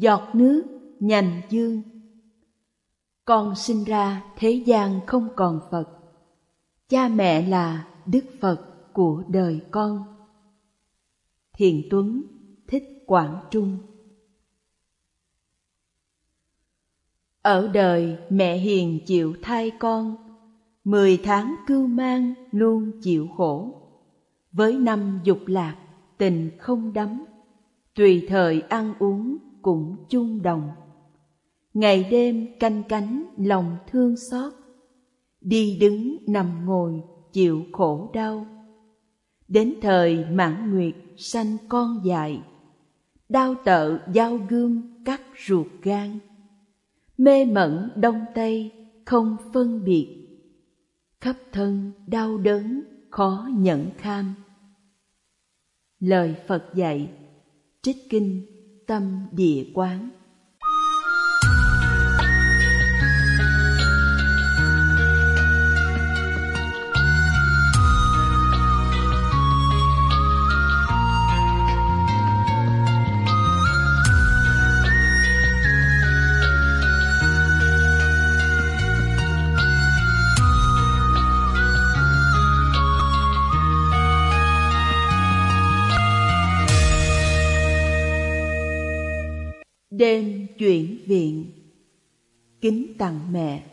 giọt nước nhành dương. Con sinh ra thế gian không còn Phật, cha mẹ là Đức Phật của đời con. Thiện Tuấn, Thích Quảng Trung. Ở đời mẹ hiền chịu thai con, 10 tháng cưu mang luôn chịu khổ. Với năm dục lạc tình không đắm, tùy thời ăn uống cũng chung đồng. Ngày đêm canh cánh lòng thương xót, đi đứng nằm ngồi chịu khổ đau. Đến thời mãn nguyệt sanh con dại, đao tợ dao gươm cắt ruột gan. Mê mẩn đông tây không phân biệt, khắp thân đau đớn khó nhẫn kham. Lời Phật dạy, trích kinh Tâm Địa Quán. Đêm chuyển viện, kính tặng mẹ.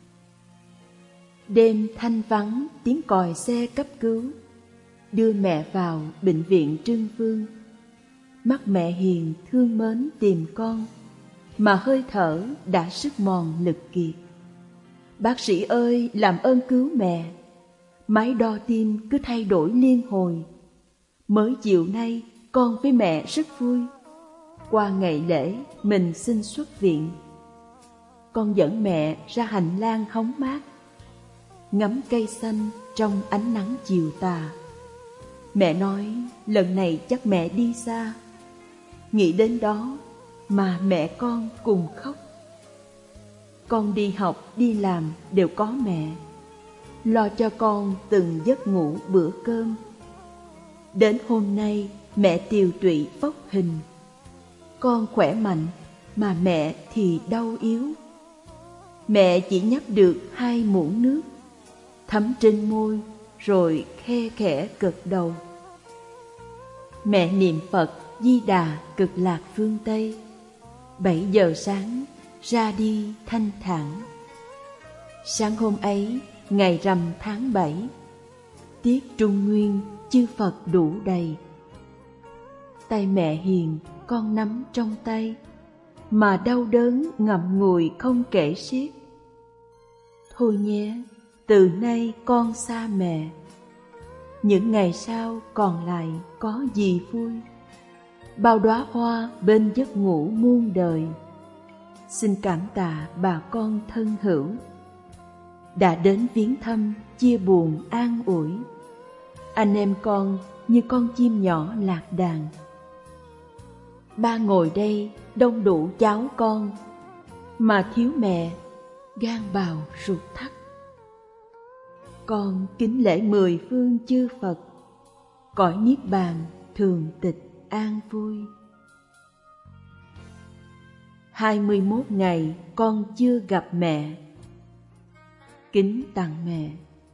Đêm thanh vắng tiếng còi xe cấp cứu, đưa mẹ vào bệnh viện Trưng Vương. Mắt mẹ hiền thương mến tìm con, mà hơi thở đã sức mòn lực kiệt. Bác sĩ ơi, làm ơn cứu mẹ. Máy đo tim cứ thay đổi liên hồi. Mới chiều nay con với mẹ rất vui, qua ngày lễ mình xin xuất viện. Con dẫn mẹ ra hành lang hóng mát, ngắm cây xanh trong ánh nắng chiều tà. Mẹ nói lần này chắc mẹ đi xa. Nghĩ đến đó mà mẹ con cùng khóc. Con đi học đi làm đều có mẹ, lo cho con từng giấc ngủ bữa cơm. Đến hôm nay mẹ tiều tụy phốc hình, con khỏe mạnh mà mẹ thì đau yếu. Mẹ chỉ nhấp được 2 muỗng nước, thấm trên môi rồi khe khẽ gật đầu. Mẹ niệm Phật Di Đà Cực Lạc phương Tây. 7 giờ sáng ra đi thanh thản. Sáng hôm ấy ngày rằm tháng 7, tiết Trung Nguyên chư Phật đủ đầy. Tay mẹ hiền con nắm trong tay, mà đau đớn ngậm ngùi không kể xiết. Thôi nhé, từ nay con xa mẹ, những ngày sau còn lại có gì vui. Bao đóa hoa bên giấc ngủ muôn đời, xin cảm tạ bà con thân hữu, đã đến viếng thăm chia buồn an ủi. Anh em con như con chim nhỏ lạc đàn. Ba ngồi đây đông đủ cháu con, mà thiếu mẹ gan bào ruột thắt. Con kính lễ 10 phương chư Phật, cõi niết bàn thường tịch an vui. 21 ngày con chưa gặp mẹ, kính tặng mẹ.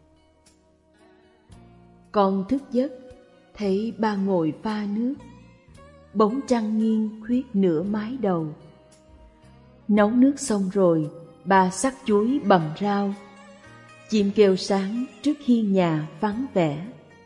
Con thức giấc thấy ba ngồi pha nước, bóng trăng nghiêng khuyết nửa mái đầu. Nấu nước xong rồi, bà xắt chuối bằm rau. Chim kêu sáng trước hiên nhà vắng vẻ.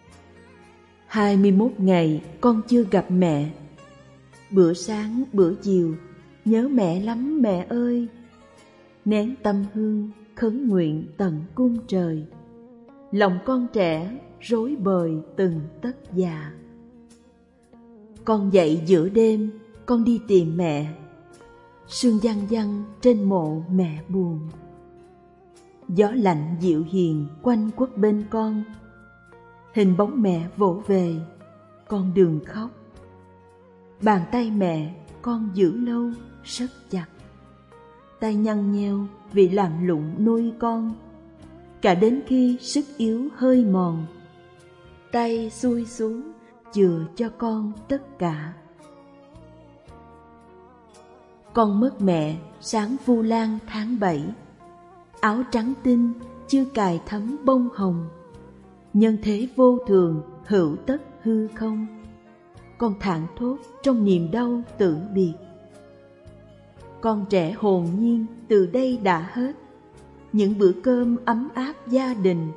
21 ngày con chưa gặp mẹ, bữa sáng bữa chiều nhớ mẹ lắm mẹ ơi. Nén tâm hương khấn nguyện tận cung trời, lòng con trẻ rối bời từng tấc già. Con dậy giữa đêm, con đi tìm mẹ, sương văng văng trên mộ mẹ buồn. Gió lạnh dịu hiền quanh quất bên con, hình bóng mẹ vỗ về, con đừng khóc. Bàn tay mẹ con giữ lâu rất chặt, tay nhăn nheo vì làm lụng nuôi con. Cả đến khi sức yếu hơi mòn, tay xuôi xuống chừa cho con tất cả. Con mất mẹ sáng Vu Lan tháng 7. Áo trắng tinh chưa cài thấm bông hồng. Nhân thế vô thường hữu tất hư không. Con thảng thốt trong niềm đau tử biệt. Con trẻ hồn nhiên từ đây đã hết. Những bữa cơm ấm áp gia đình.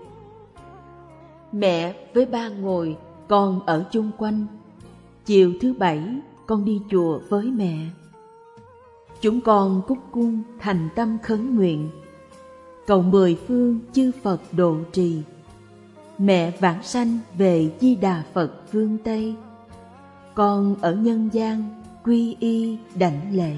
Mẹ với ba ngồi, con ở chung quanh. Chiều thứ Bảy con đi chùa với mẹ. Chúng con cúc cung thành tâm khấn nguyện, cầu 10 phương chư Phật độ trì. Mẹ vãng sanh về Di Đà Phật phương Tây. Con ở nhân gian quy y đảnh lễ.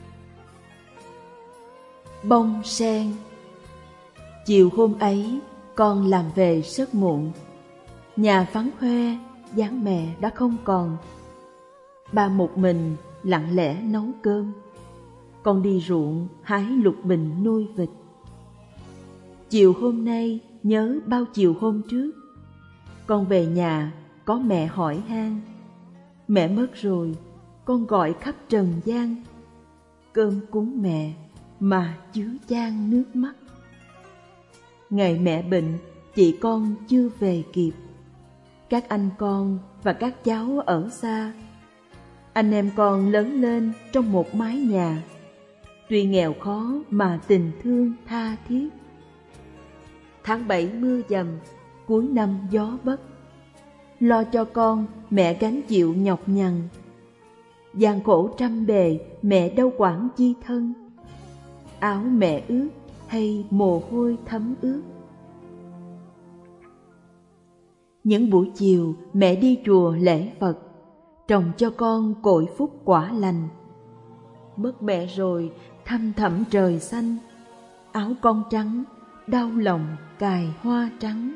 Bông sen. Chiều hôm ấy con làm về rất muộn. Nhà vắng hoe, dáng mẹ đã không còn. Ba một mình lặng lẽ nấu cơm. Con đi ruộng hái lục bình nuôi vịt. Chiều hôm nay nhớ bao chiều hôm trước. Con về nhà có mẹ hỏi han. Mẹ mất rồi, con gọi khắp trần gian. Cơm cúng mẹ mà chứa chan nước mắt. Ngày mẹ bệnh, chị con chưa về kịp. Các anh con và các cháu ở xa. Anh em con lớn lên trong một mái nhà. Tuy nghèo khó mà tình thương tha thiết. Tháng 7 mưa dầm, cuối năm gió bấc. Lo cho con, mẹ gánh chịu nhọc nhằn. Gian khổ trăm bề, mẹ đâu quản chi thân. Áo mẹ ướt hay mồ hôi thấm ướt. Những buổi chiều mẹ đi chùa lễ Phật, trồng cho con cội phúc quả lành. Mất mẹ rồi thăm thẳm trời xanh. Áo con trắng, đau lòng cài hoa trắng.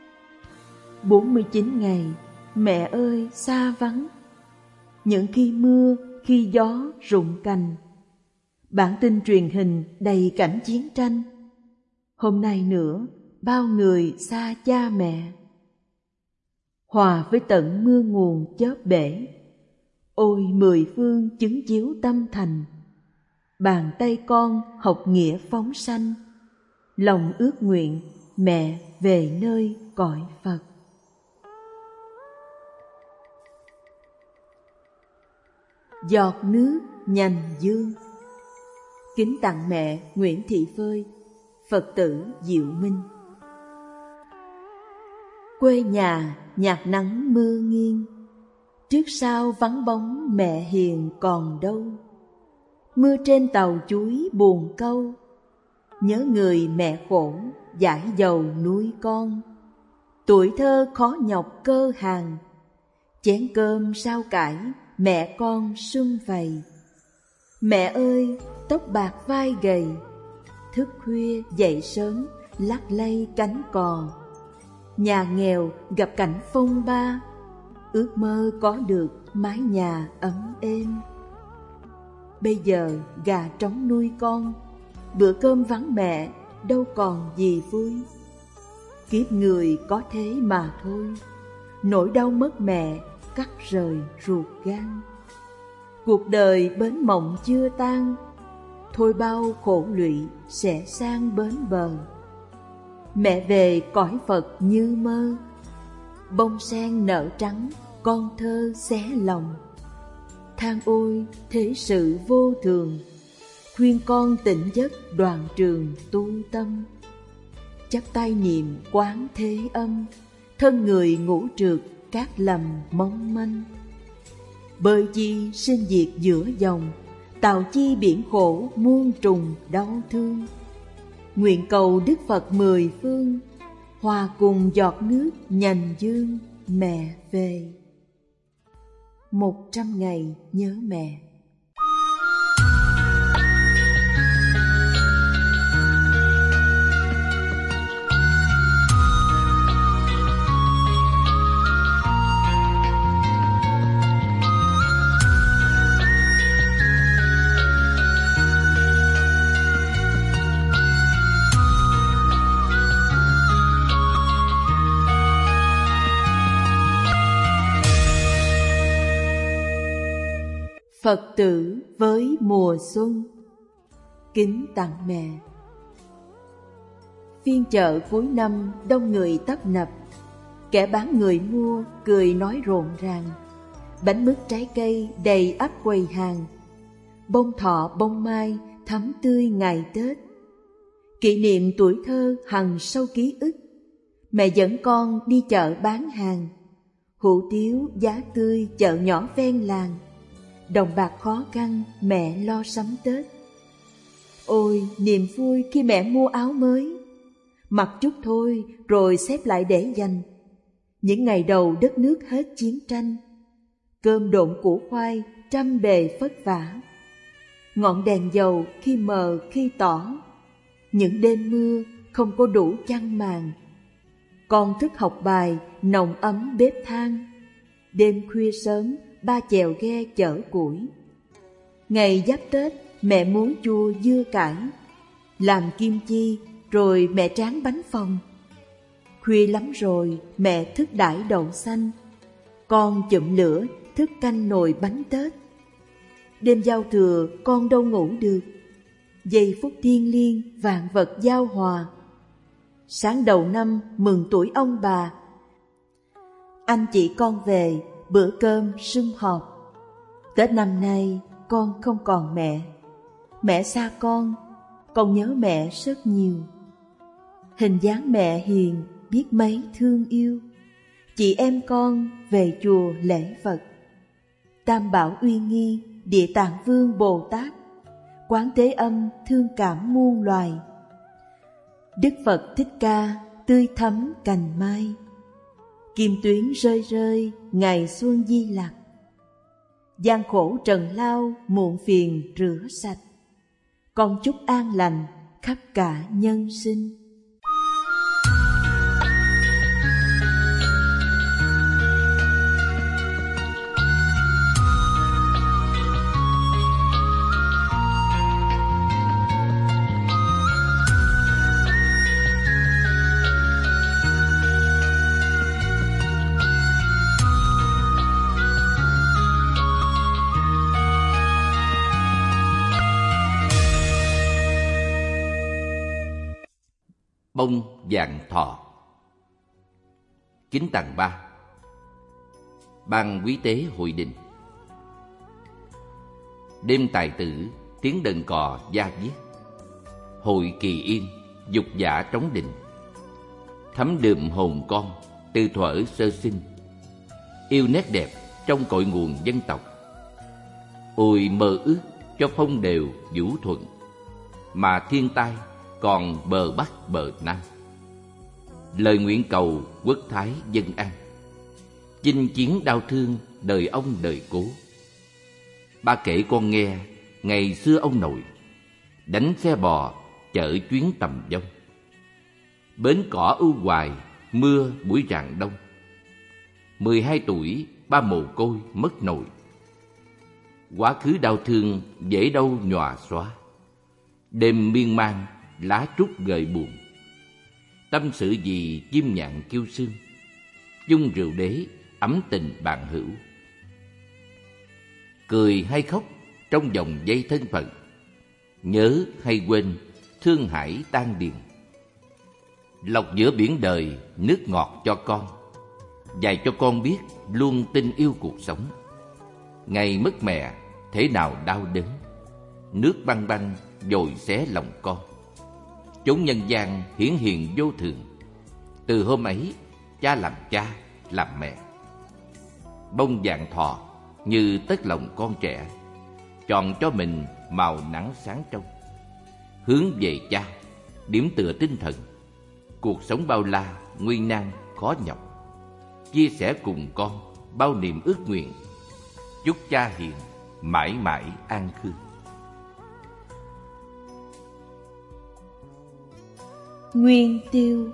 49 ngày, mẹ ơi xa vắng. Những khi mưa, khi gió rụng cành. Bản tin truyền hình đầy cảnh chiến tranh. Hôm nay nữa, bao người xa cha mẹ. Hòa với tận mưa nguồn chớp bể. Ôi 10 phương chứng chiếu tâm thành. Bàn tay con học nghĩa phóng sanh. Lòng ước nguyện mẹ về nơi cõi Phật. Giọt nước nhành dương. Kính tặng mẹ Nguyễn Thị Phơi, Phật tử Diệu Minh. Quê nhà nhạt nắng mưa nghiêng. Trước sau vắng bóng mẹ hiền còn đâu. Mưa trên tàu chuối buồn câu. Nhớ người mẹ khổ dãi dầu nuôi con. Tuổi thơ khó nhọc cơ hàng. Chén cơm sao cải mẹ con sum vầy. Mẹ ơi tóc bạc vai gầy. Thức khuya dậy sớm lắc lay cánh cò. Nhà nghèo gặp cảnh phong ba. Ước mơ có được mái nhà ấm êm. Bây giờ gà trống nuôi con. Bữa cơm vắng mẹ đâu còn gì vui. Kiếp người có thế mà thôi. Nỗi đau mất mẹ cắt rời ruột gan. Cuộc đời bến mộng chưa tan. Thôi bao khổ lụy sẽ sang bến bờ. Mẹ về cõi Phật như mơ. Bông sen nở trắng con thơ xé lòng. Than ôi thế sự vô thường. Khuyên con tỉnh giấc đoàn trường tu tâm. Chắp tay niệm quán thế âm. Thân người ngủ trượt các lầm mong manh. Bơi chi sinh diệt giữa dòng. Tào chi biển khổ muôn trùng đau thương. Nguyện cầu Đức Phật 10 phương. Hòa cùng giọt nước nhành dương mẹ về. 100 ngày nhớ mẹ. Phật tử với mùa xuân. Kính tặng mẹ. Phiên chợ cuối năm đông người tấp nập, kẻ bán người mua cười nói rộn ràng. Bánh mứt trái cây đầy ắp quầy hàng, bông thọ bông mai thắm tươi ngày Tết. Kỷ niệm tuổi thơ hằn sâu ký ức, mẹ dẫn con đi chợ bán hàng. Hủ tiếu giá tươi chợ nhỏ ven làng, đồng bạc khó khăn mẹ lo sắm Tết. Ôi niềm vui khi mẹ mua áo mới, mặc chút thôi rồi xếp lại để dành. Những ngày đầu đất nước hết chiến tranh, cơm độn củ khoai trăm bề vất vả. Ngọn đèn dầu khi mờ khi tỏ, những đêm mưa không có đủ chăn màn. Con thức học bài nồng ấm bếp than, đêm khuya sớm ba chèo ghe chở củi. Ngày giáp Tết mẹ muối chua dưa cải, làm kim chi rồi mẹ tráng bánh phồng. Khuya lắm rồi mẹ thức đãi đậu xanh, con chụm lửa thức canh nồi bánh Tết. Đêm giao thừa con đâu ngủ được, giây phút thiêng liêng vạn vật giao hòa. Sáng đầu năm mừng tuổi ông bà, anh chị con về bữa cơm sum họp. Tết năm nay con không còn mẹ xa con nhớ mẹ rất nhiều. Hình dáng mẹ hiền biết mấy thương yêu, chị em con về chùa lễ Phật. Tam Bảo uy nghi, Địa Tạng Vương Bồ Tát, Quán Thế Âm thương cảm muôn loài. Đức Phật Thích Ca tươi thắm cành mai, kim tuyến rơi rơi ngày xuân Di Lặc. Gian khổ trần lao muộn phiền rửa sạch, con chúc an lành khắp cả nhân sinh. Bông vạn thọ. Kính tặng 3. Ban quý tế hội đình. Đêm tài tử tiếng đờn cò da diết, hội kỳ yên dục giả trống đình. Thấm đượm hồn con từ thuở sơ sinh, yêu nét đẹp trong cội nguồn dân tộc. Ôi mơ ước cho phong đều vũ thuận, mà thiên tai còn bờ Bắc bờ Nam. Lời nguyện cầu quốc thái dân an, chinh chiến đau thương đời ông đời cố. Ba kể con nghe ngày xưa ông nội đánh xe bò chở chuyến tầm dông. Bến cỏ ưu hoài mưa buổi rạng đông. 12 tuổi ba mồ côi mất nội, quá khứ đau thương dễ đâu nhòa xóa. Đêm miên man lá trúc gợi buồn, tâm sự gì chim nhạn kêu sương. Chung rượu đế ấm tình bạn hữu, cười hay khóc trong dòng dây thân phận. Nhớ hay quên thương hải tan điền, lọc giữa biển đời nước ngọt cho con. Dạy cho con biết luôn tin yêu cuộc sống. Ngày mất mẹ thế nào đau đớn, nước băng băng dồi xé lòng con. Chốn nhân gian hiển hiện vô thường, từ hôm ấy cha làm mẹ. Bông vạn thọ như tất lòng con trẻ, chọn cho mình màu nắng sáng trong. Hướng về cha, điểm tựa tinh thần. Cuộc sống bao la, nguy nan, khó nhọc. Chia sẻ cùng con bao niềm ước nguyện. Chúc cha hiền mãi mãi an khương. Nguyên tiêu.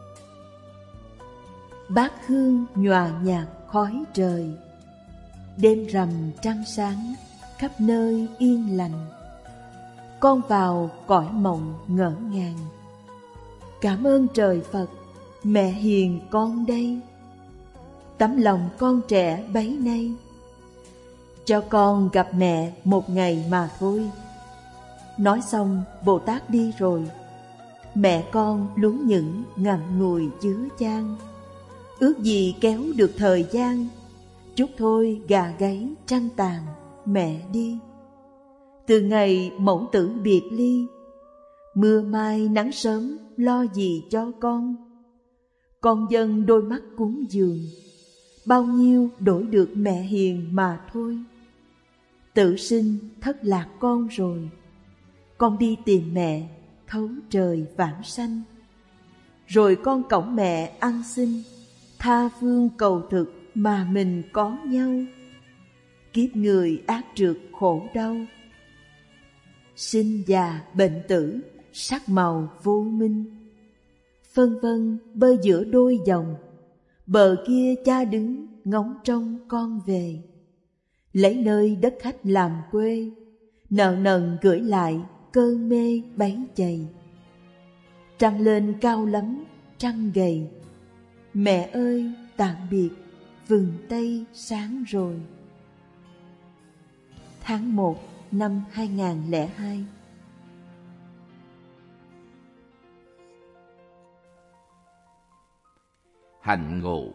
Bát hương nhòa nhạt khói trời, đêm rằm trăng sáng khắp nơi yên lành. Con vào cõi mộng ngỡ ngàng, cảm ơn trời Phật, mẹ hiền con đây. Tấm lòng con trẻ bấy nay, cho con gặp mẹ một ngày mà thôi. Nói xong, Bồ Tát đi rồi. Mẹ con lún những ngậm ngùi chứa chan. Ước gì kéo được thời gian, chút thôi gà gáy trăng tàn, mẹ đi. Từ ngày mẫu tử biệt ly, mưa mai nắng sớm lo gì cho con dâng đôi mắt cúng dường, bao nhiêu đổi được mẹ hiền mà thôi. Tự sinh thất lạc con rồi, con đi tìm mẹ thấu trời vãng sanh. Rồi con cõng mẹ ăn xin, tha phương cầu thực mà mình có nhau. Kiếp người ác trượt khổ đau, sinh già bệnh tử sắc màu vô minh. Phân vân bơi giữa đôi dòng, bờ kia cha đứng ngóng trông con về. Lấy nơi đất khách làm quê, nợ nần gửi lại cơn mê bấy chày. Trăng lên cao lắm trăng gầy, mẹ ơi tạm biệt vừng tây sáng rồi. Tháng 1 năm 2002. Hạnh ngộ.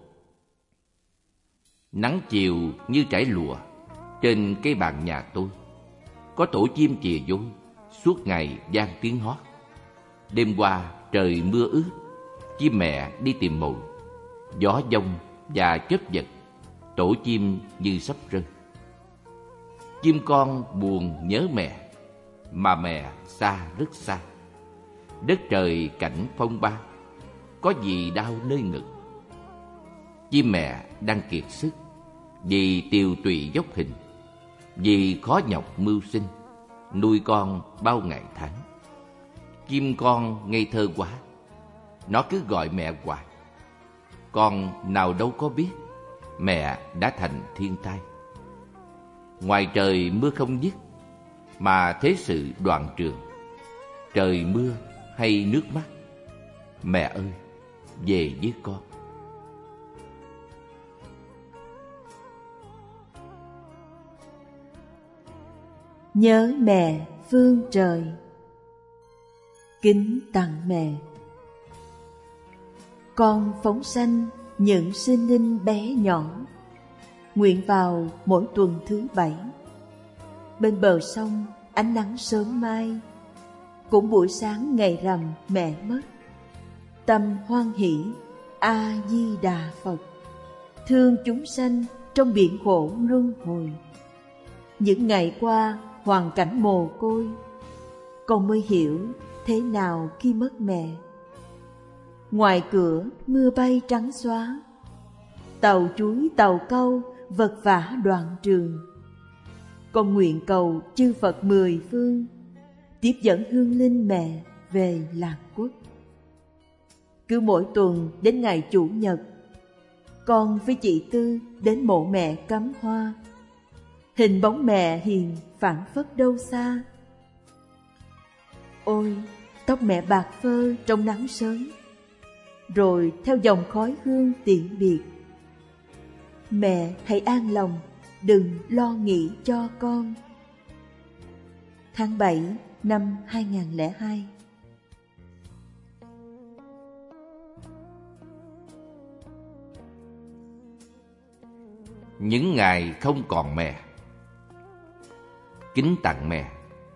Nắng chiều như trải lụa, trên cây bàn nhà tôi có tổ chim chìa vôi, suốt ngày vang tiếng hót. Đêm qua trời mưa ướt, chim mẹ đi tìm mồi, gió giông và chớp giật, tổ chim như sắp rơi. Chim con buồn nhớ mẹ, mà mẹ xa rất xa. Đất trời cảnh phong ba, có gì đau nơi ngực. Chim mẹ đang kiệt sức, vì tiều tụy dốc hình, vì khó nhọc mưu sinh, nuôi con bao ngày tháng. Chim con ngây thơ quá, nó cứ gọi mẹ hoài. Con nào đâu có biết, mẹ đã thành thiên tai. Ngoài trời mưa không dứt, mà thế sự đoạn trường. Trời mưa hay nước mắt, mẹ ơi, về với con. Nhớ mẹ phương trời, kính tặng mẹ. Con phóng sanh những sinh linh bé nhỏ, nguyện vào mỗi tuần thứ 7. Bên bờ sông ánh nắng sớm mai, cũng buổi sáng ngày rằm mẹ mất. Tâm hoan hỷ A Di Đà Phật, thương chúng sanh trong biển khổ luân hồi. Những ngày qua hoàn cảnh mồ côi, con mới hiểu thế nào khi mất mẹ. Ngoài cửa mưa bay trắng xóa, tàu chuối tàu câu vật vã đoạn trường. Con nguyện cầu chư Phật mười phương tiếp dẫn hương linh mẹ về lạc quốc. Cứ mỗi tuần đến ngày Chủ nhật, con với chị Tư đến mộ mẹ cắm hoa. Hình bóng mẹ hiền phảng phất đâu xa. Ôi, tóc mẹ bạc phơ trong nắng sớm, rồi theo dòng khói hương tiễn biệt. Mẹ hãy an lòng, đừng lo nghĩ cho con. Tháng 7 năm 2002. Những ngày không còn mẹ, kính tặng mẹ.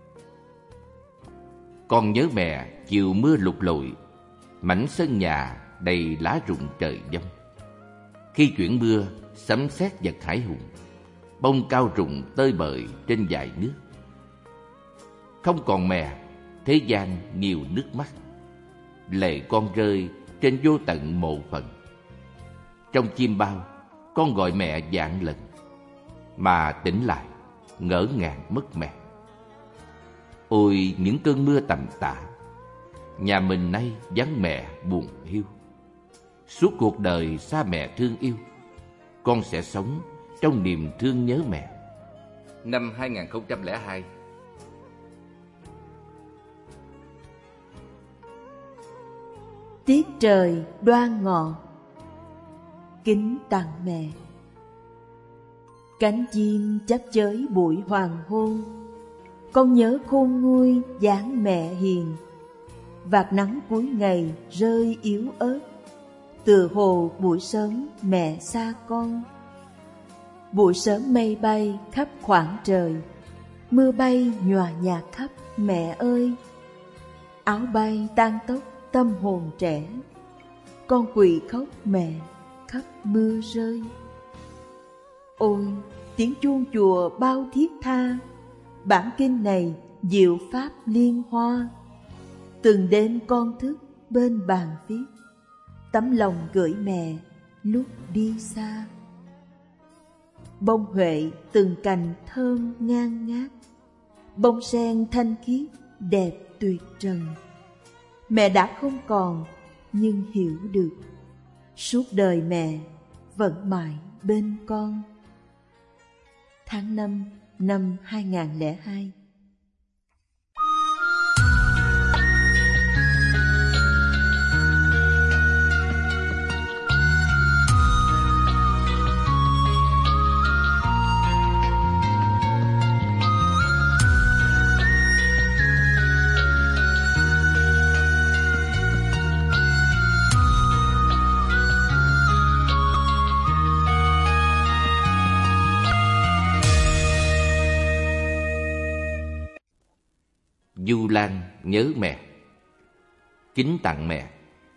Con nhớ mẹ chiều mưa lụt lội, mảnh sân nhà đầy lá rụng trời giông. Khi chuyển mưa, sấm sét giật hải hùng, bông cao rụng tơi bời trên dải nước. Không còn mẹ, thế gian nhiều nước mắt, lệ con rơi trên vô tận mộ phận. Trong chim bao, con gọi mẹ vạn lần, mà tỉnh lại ngỡ ngàng mất mẹ. Ôi những cơn mưa tầm tã, nhà mình nay vắng mẹ buồn hiu. Suốt cuộc đời xa mẹ thương yêu, con sẽ sống trong niềm thương nhớ mẹ. Năm 2002. Tiết trời đoan ngọ, kính tặng mẹ. Cánh chim chắp chới buổi hoàng hôn, con nhớ khôn nguôi dáng mẹ hiền. Vạt nắng cuối ngày rơi yếu ớt, tựa hồ buổi sớm mẹ xa con. Buổi sớm mây bay khắp khoảng trời, mưa bay nhòa nhạt khắp mẹ ơi. Áo bay tan tóc tâm hồn trẻ, con quỳ khóc mẹ khắp mưa rơi. Ôi tiếng chuông chùa bao thiết tha, bản kinh này diệu pháp liên hoa. Từng đêm con thức bên bàn viết, tấm lòng gửi mẹ lúc đi xa. Bông huệ từng cành thơm ngang ngát, bông sen thanh khiết đẹp tuyệt trần. Mẹ đã không còn nhưng hiểu được, suốt đời mẹ vẫn mãi bên con. Tháng 5 năm 2002. Du Lan nhớ mẹ. Kính tặng mẹ.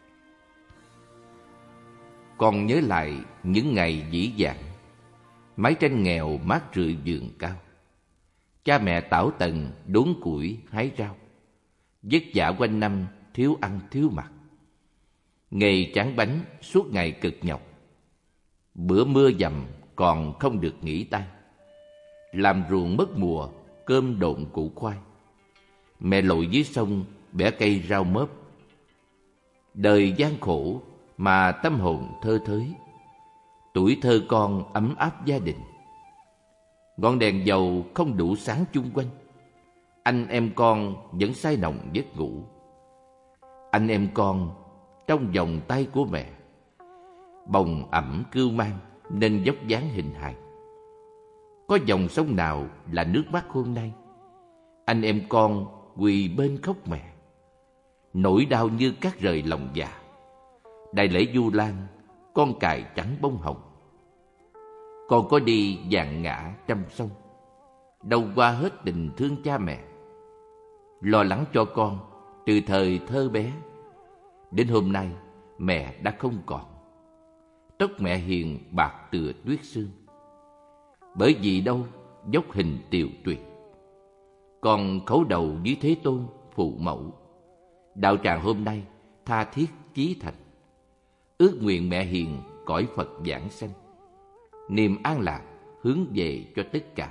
Con nhớ lại những ngày dĩ dãn, mái tranh nghèo mát rượi vườn cao. Cha mẹ tảo tần đốn củi hái rau, vất vả quanh năm thiếu ăn thiếu mặc. Nghề tráng bánh suốt ngày cực nhọc, bữa mưa dầm còn không được nghỉ tay. Làm ruộng mất mùa, cơm độn củ khoai. Mẹ lội dưới sông bẻ cây rau mớp. Đời gian khổ mà tâm hồn thơ thới, tuổi thơ con ấm áp gia đình. Ngọn đèn dầu không đủ sáng chung quanh, anh em con vẫn say nồng giấc ngủ. Anh em con trong vòng tay của mẹ, bồng ẵm cưu mang nên vóc dáng hình hài. Có dòng sông nào là nước mắt hôm nay, anh em con quỳ bên khóc mẹ. Nỗi đau như cát rời lòng già. Đại lễ Vu Lan con cài trắng bông hồng. Con có đi dạn ngã trăm sông, đâu qua hết tình thương cha mẹ. Lo lắng cho con từ thời thơ bé, đến hôm nay mẹ đã không còn. Tóc mẹ hiền bạc tựa tuyết sương, bởi vì đâu dốc hình tiều tụy. Con khấu đầu dưới Thế Tôn phụ mẫu. Đạo tràng hôm nay tha thiết chí thành, ước nguyện mẹ hiền cõi Phật giảng sanh, niềm an lạc hướng về cho tất cả.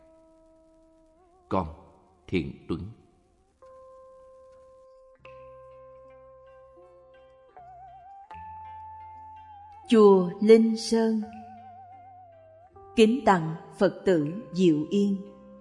Con Thiện Tuấn. Chùa Linh Sơn. Kính tặng Phật tử Diệu Yên.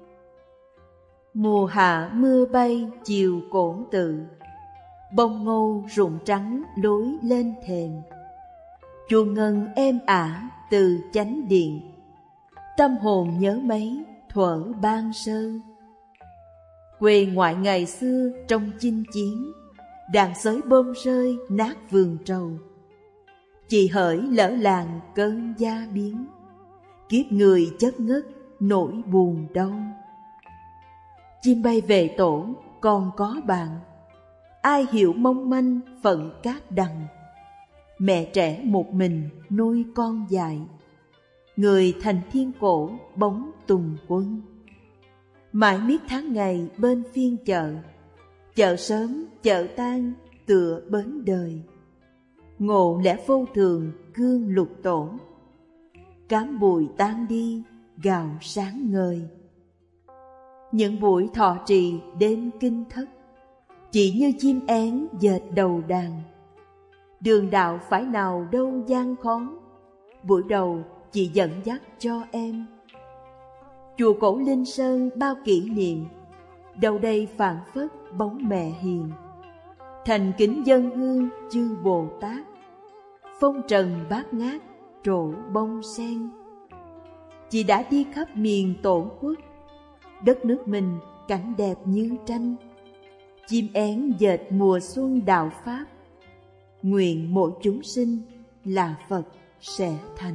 Mùa hạ mưa bay chiều cổn tự, bông ngô rụng trắng lối lên thềm. Chuông ngân êm ả từ chánh điện, tâm hồn nhớ mấy thuở ban sơ. Quê ngoại ngày xưa trong chinh chiến, đàn sới bom rơi nát vườn trầu. Chỉ hỡi lỡ làng cơn gia biến, kiếp người chất ngất nỗi buồn đau. Chim bay về tổ còn có bạn, ai hiểu mong manh phận cát đằng. Mẹ trẻ một mình nuôi con dại, người thành thiên cổ bóng tùng quân. Mãi miết tháng ngày bên phiên chợ, chợ sớm chợ tan tựa bến đời. Ngộ lẽ vô thường cương lục tổ, cám bụi tan đi gạo sáng ngời. Những buổi thọ trì đêm kinh thất, chỉ như chim én dệt đầu đàn. Đường đạo phải nào đâu gian khó, buổi đầu chị dẫn dắt cho em. Chùa cổ Linh Sơn bao kỷ niệm, đâu đây phảng phất bóng mẹ hiền. Thành kính dâng hương chư Bồ Tát, phong trần bát ngát trổ bông sen. chị đã đi khắp miền tổ quốc. Đất nước mình cảnh đẹp như tranh, chim én dệt mùa xuân đạo Pháp. Nguyện mỗi chúng sinh là Phật sẽ thành.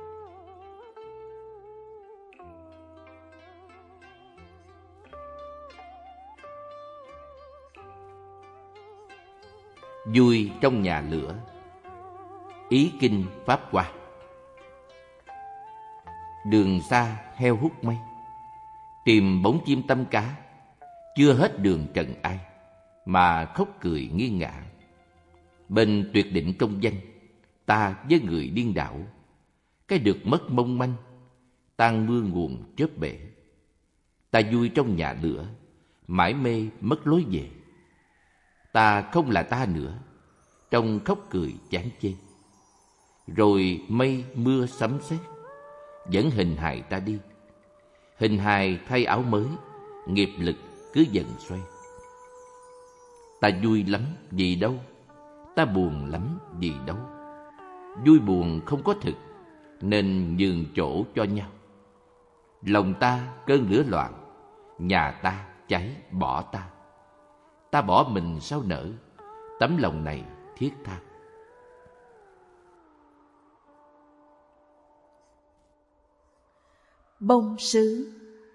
Vui trong nhà lửa. Ý kinh Pháp Hoa. Đường xa heo hút mây, tìm bóng chim tâm cá. Chưa hết đường trần ai, mà khóc cười nghiêng ngả. Bên tuyệt định công danh, ta với người điên đảo. Cái được mất mong manh, tan mưa nguồn chớp bể. Ta vui trong nhà lửa, mãi mê mất lối về. Ta không là ta nữa, trong khóc cười chán chê. Rồi mây mưa sấm sét, dẫn hình hài ta đi. Hình hài thay áo mới, nghiệp lực cứ dần xoay. Ta vui lắm vì đâu, ta buồn lắm vì đâu. Vui buồn không có thực, nên nhường chỗ cho nhau. Lòng ta cơn lửa loạn, nhà ta cháy bỏ ta. Ta bỏ mình sao nỡ, tấm lòng này thiết tha. Bông sứ.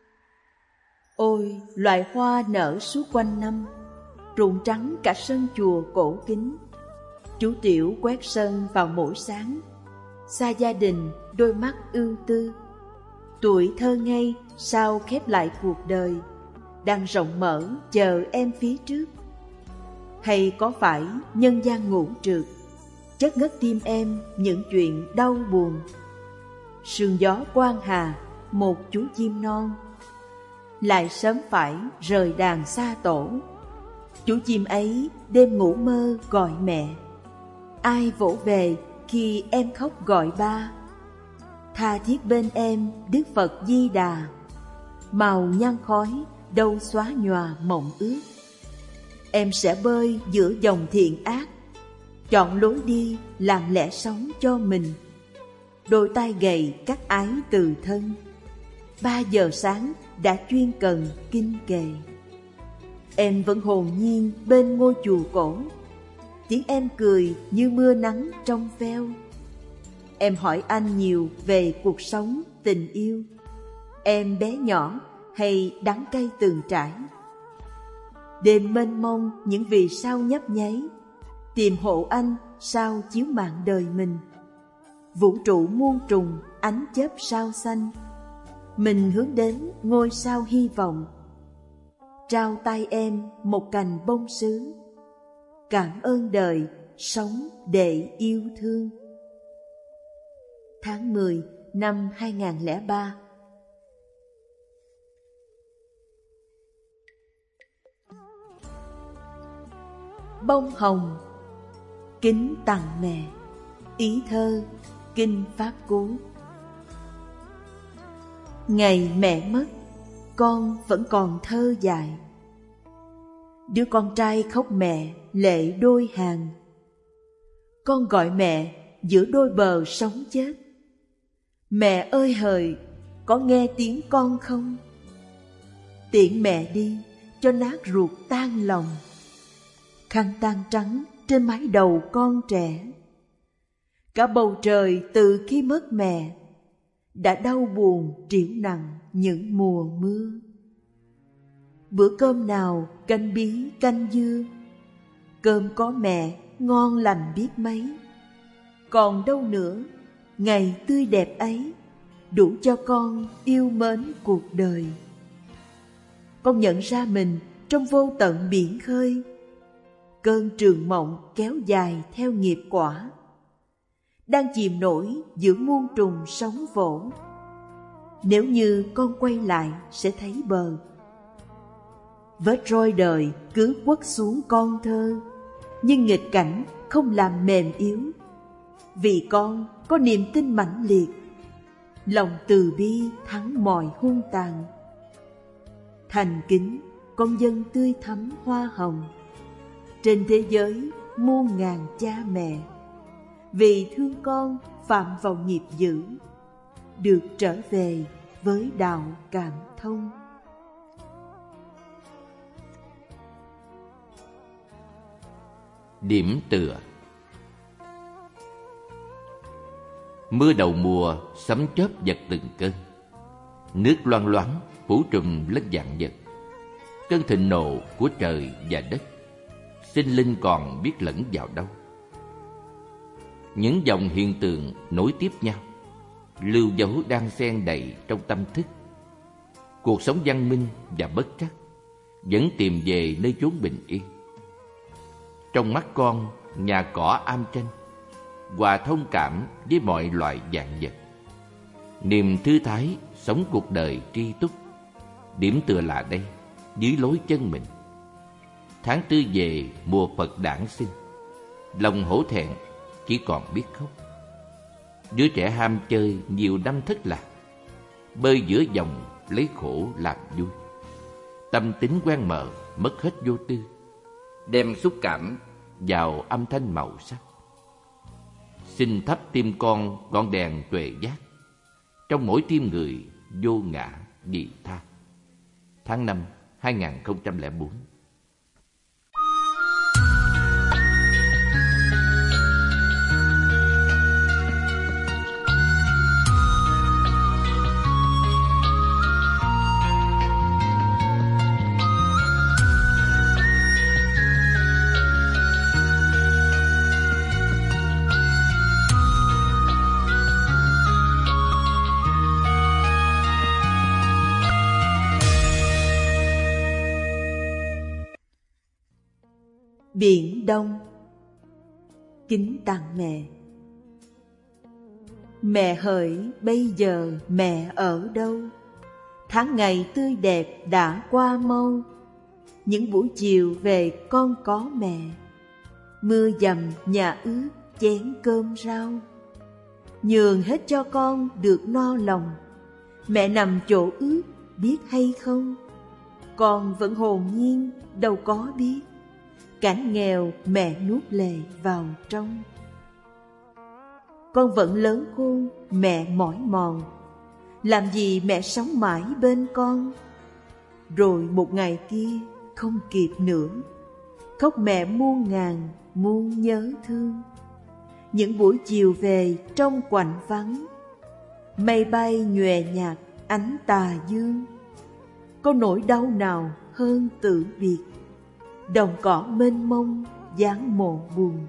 Ôi, loài hoa nở suốt quanh năm, rụng trắng cả sân chùa cổ kính. Chú Tiểu quét sân vào mỗi sáng, xa gia đình đôi mắt ưu tư. Tuổi thơ ngây sao khép lại cuộc đời, đang rộng mở chờ em phía trước. Hay có phải nhân gian ngủ trượt, chất ngất tim em những chuyện đau buồn. Sương gió quang hà, một chú chim non, lại sớm phải rời đàn xa tổ. Chú chim ấy đêm ngủ mơ gọi mẹ, ai vỗ về khi em khóc gọi ba. Tha thiết bên em Đức Phật Di Đà, màu nhang khói đâu xóa nhòa mộng ước. Em sẽ bơi giữa dòng thiện ác, chọn lối đi làm lẽ sống cho mình. Đôi tay gầy cắt ái từ thân, 3 giờ sáng đã chuyên cần kinh kệ. Em vẫn hồn nhiên bên ngôi chùa cổ, tiếng em cười như mưa nắng trong veo. Em hỏi anh nhiều về cuộc sống tình yêu, em bé nhỏ hay đắng cay từng trải. Đêm mênh mông những vì sao nhấp nháy, tìm hộ anh sao chiếu mạng đời mình. Vũ trụ muôn trùng ánh chớp sao xanh, mình hướng đến ngôi sao hy vọng. Trao tay em một cành bông sứ, cảm ơn đời sống để yêu thương. Tháng 10 năm 2003. Bông hồng. Kính tặng mẹ. Ý thơ kinh Pháp Cú. Ngày mẹ mất, con vẫn còn thơ dại. Đứa con trai khóc mẹ lệ đôi hàng. Con gọi mẹ giữa đôi bờ sống chết. Mẹ ơi hời, có nghe tiếng con không? Tiễn mẹ đi cho nát ruột tan lòng. Khăn tang trắng trên mái đầu con trẻ. Cả bầu trời từ khi mất mẹ đã đau buồn trĩu nặng những mùa mưa. Bữa cơm nào canh bí canh dưa, cơm có mẹ ngon lành biết mấy. Còn đâu nữa ngày tươi đẹp ấy, đủ cho con yêu mến cuộc đời. Con nhận ra mình trong vô tận biển khơi, cơn trường mộng kéo dài theo nghiệp quả, đang chìm nổi giữa muôn trùng sóng vỗ. Nếu như con quay lại sẽ thấy bờ. Vết roi đời cứ quất xuống con thơ, nhưng nghịch cảnh không làm mềm yếu. Vì con có niềm tin mãnh liệt, lòng từ bi thắng mọi hung tàn. Thành kính con dâng tươi thắm hoa hồng trên thế giới muôn ngàn cha mẹ. Vì thương con phạm vào nghiệp dữ, được trở về với đạo cảm thông. Điểm tựa. Mưa đầu mùa sấm chớp giật từng cơn, nước loang loáng phủ trùm lên vạn vật. Cơn thịnh nộ của trời và đất, sinh linh còn biết lẫn vào đâu. Những dòng hiện tượng nối tiếp nhau, lưu dấu đang xen đầy trong tâm thức. Cuộc sống văn minh và bất trắc vẫn tìm về nơi chốn bình yên. Trong mắt con, nhà cỏ am tranh, hòa thông cảm với mọi loài vạn vật. Niềm thư thái sống cuộc đời tri túc, điểm tựa là đây, dưới lối chân mình. Tháng tư về mùa Phật đản sinh, lòng hổ thẹn chỉ còn biết khóc. Đứa trẻ ham chơi nhiều năm thất lạc, bơi giữa dòng lấy khổ làm vui. Tâm tính quen mờ mất hết vô tư, đem xúc cảm vào âm thanh màu sắc. Xin thắp tim con ngọn đèn tuệ giác, trong mỗi tim người vô ngã vị tha. Tháng 5, 2004. Biển Đông. Kính tặng mẹ. Mẹ hỡi, bây giờ mẹ ở đâu? Tháng ngày tươi đẹp đã qua mau. Những buổi chiều về con có mẹ, mưa dầm nhà ướt chén cơm rau. Nhường hết cho con được no lòng. Mẹ nằm chỗ ướt biết hay không? Con vẫn hồn nhiên đâu có biết. Cảnh nghèo mẹ nuốt lệ vào trong. Con vẫn lớn khôn, mẹ mỏi mòn. Làm gì mẹ sống mãi bên con? Rồi một ngày kia không kịp nữa, khóc mẹ muôn ngàn muôn nhớ thương. Những buổi chiều về trong quạnh vắng, mây bay nhòe nhạt ánh tà dương. Có nỗi đau nào hơn tử biệt, đồng cỏ mênh mông dáng mộ buồn.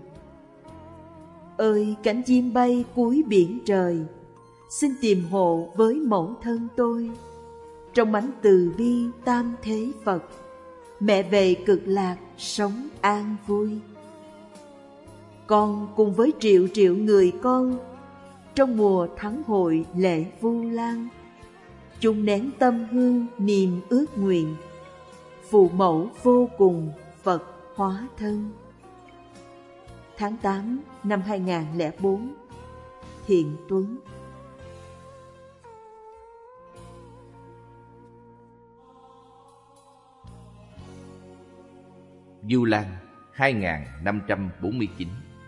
Ơi cánh chim bay cuối biển trời, xin tìm hộ với mẫu thân tôi. Trong ánh từ bi tam thế Phật, mẹ về cực lạc sống an vui. Con cùng với triệu triệu người con, trong mùa thắng hội lễ Vu Lan, chung nén tâm hương niềm ước nguyện, phụ mẫu vô cùng Phật hóa thân. Tháng 8 năm 2004. Thiện Tuấn. Vu Lan 2549.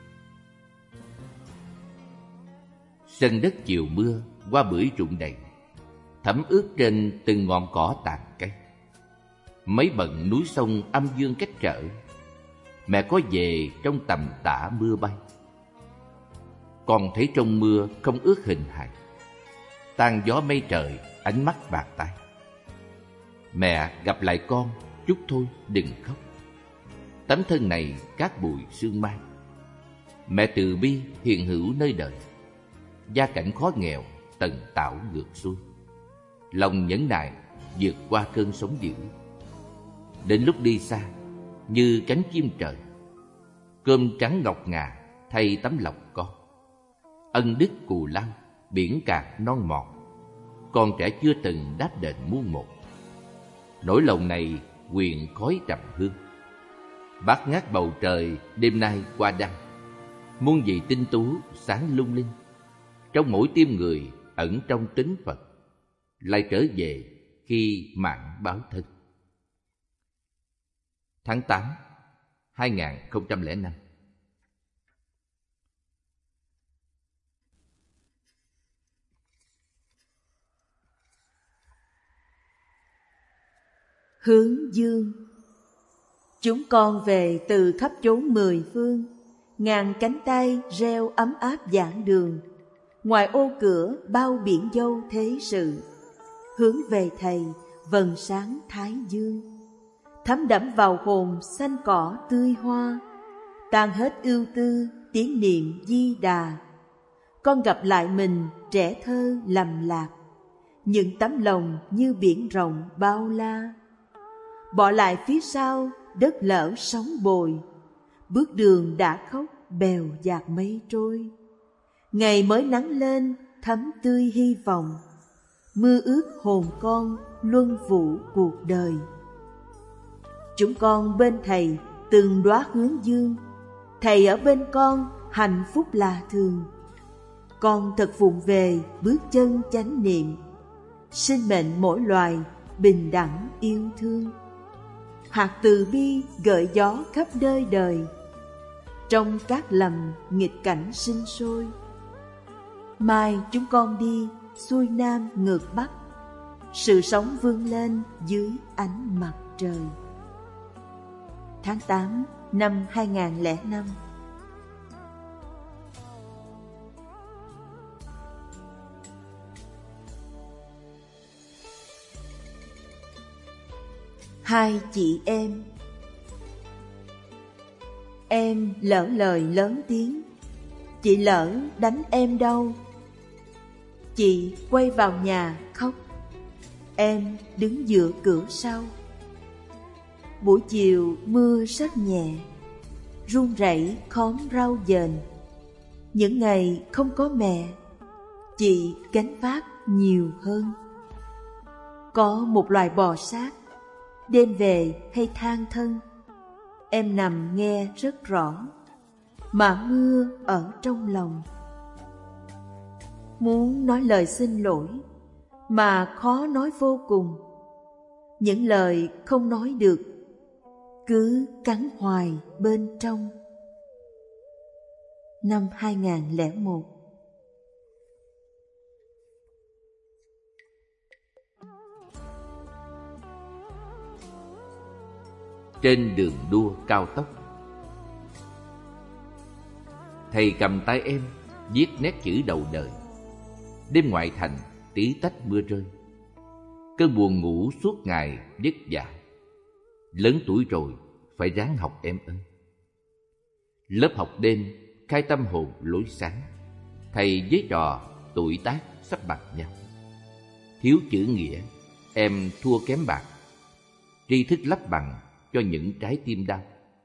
Sân đất chiều mưa qua bưởi rụng đầy, thấm ướt trên từng ngọn cỏ tàn cây. Mấy bận núi sông âm dương cách trở, mẹ có về trong tầm tã mưa bay. Con thấy trong mưa không ướt hình hài, tan gió mây trời ánh mắt bạc tay. Mẹ gặp lại con, chút thôi đừng khóc. Tấm thân này cát bụi sương mai. Mẹ từ bi hiện hữu nơi đời, gia cảnh khó nghèo tần tảo ngược xuôi. Lòng nhẫn nại vượt qua cơn sóng dữ. Đến lúc đi xa như cánh chim trời, cơm trắng ngọc ngà thay tấm lòng con. Ân đức cù lao biển cạn non mòn, con trẻ chưa từng đáp đền muôn một. Nỗi lòng này quyền khói trầm hương, bát ngát bầu trời đêm nay qua đăng. Muôn vị tinh tú sáng lung linh, trong mỗi tim người ẩn trong tính Phật, lại trở về khi mạng báo thân. Tháng 8 2005. hướng dương. Chúng con về từ khắp chốn mười phương, ngàn cánh tay reo ấm áp giảng đường. Ngoài ô cửa bao biển dâu thế sự, hướng về Thầy vầng sáng thái dương. Thấm đẫm vào hồn xanh cỏ tươi hoa, tan hết ưu tư tiếng niệm Di Đà. Con gặp lại mình trẻ thơ lầm lạc, những tấm lòng như biển rộng bao la. Bỏ lại phía sau đất lở sóng bồi, bước đường đã khóc bèo dạt mây trôi. Ngày mới nắng lên thấm tươi hy vọng, mưa ướt hồn con luân vũ cuộc đời. Chúng con bên Thầy từng đóa hướng dương, Thầy ở bên con hạnh phúc là thường. Con thật vụng về bước chân chánh niệm, sinh mệnh mỗi loài bình đẳng yêu thương. Hạt từ bi gợi gió khắp nơi đời, trong các lầm nghịch cảnh sinh sôi. Mai chúng con đi xuôi nam ngược bắc, sự sống vươn lên dưới ánh mặt trời. Tháng 8 năm 2005. Hai chị em. Em lỡ lời lớn tiếng, chị lỡ đánh em đâu. Chị quay vào nhà khóc, em đứng giữa cửa sau. Buổi chiều mưa rất nhẹ, run rẩy khóm rau dền. Những ngày không có mẹ, chị gánh vác nhiều hơn. Có một loài bò sát, đêm về hay than thân, em nằm nghe rất rõ, mà mưa ở trong lòng. Muốn nói lời xin lỗi, mà khó nói vô cùng. Những lời không nói được, cứ cắn hoài bên trong. Năm 2001. Trên đường đua cao tốc, Thầy cầm tay em viết nét chữ đầu đời. Đêm ngoại thành tí tách mưa rơi, cơn buồn ngủ suốt ngày vất vả. Lớn tuổi rồi phải ráng học em ơi. Lớp học đêm khai tâm hồn lối sáng, thầy với trò tuổi tác sắp bằng nhau. Thiếu chữ nghĩa em thua kém bạc, tri thức lấp bằng cho những trái tim đau.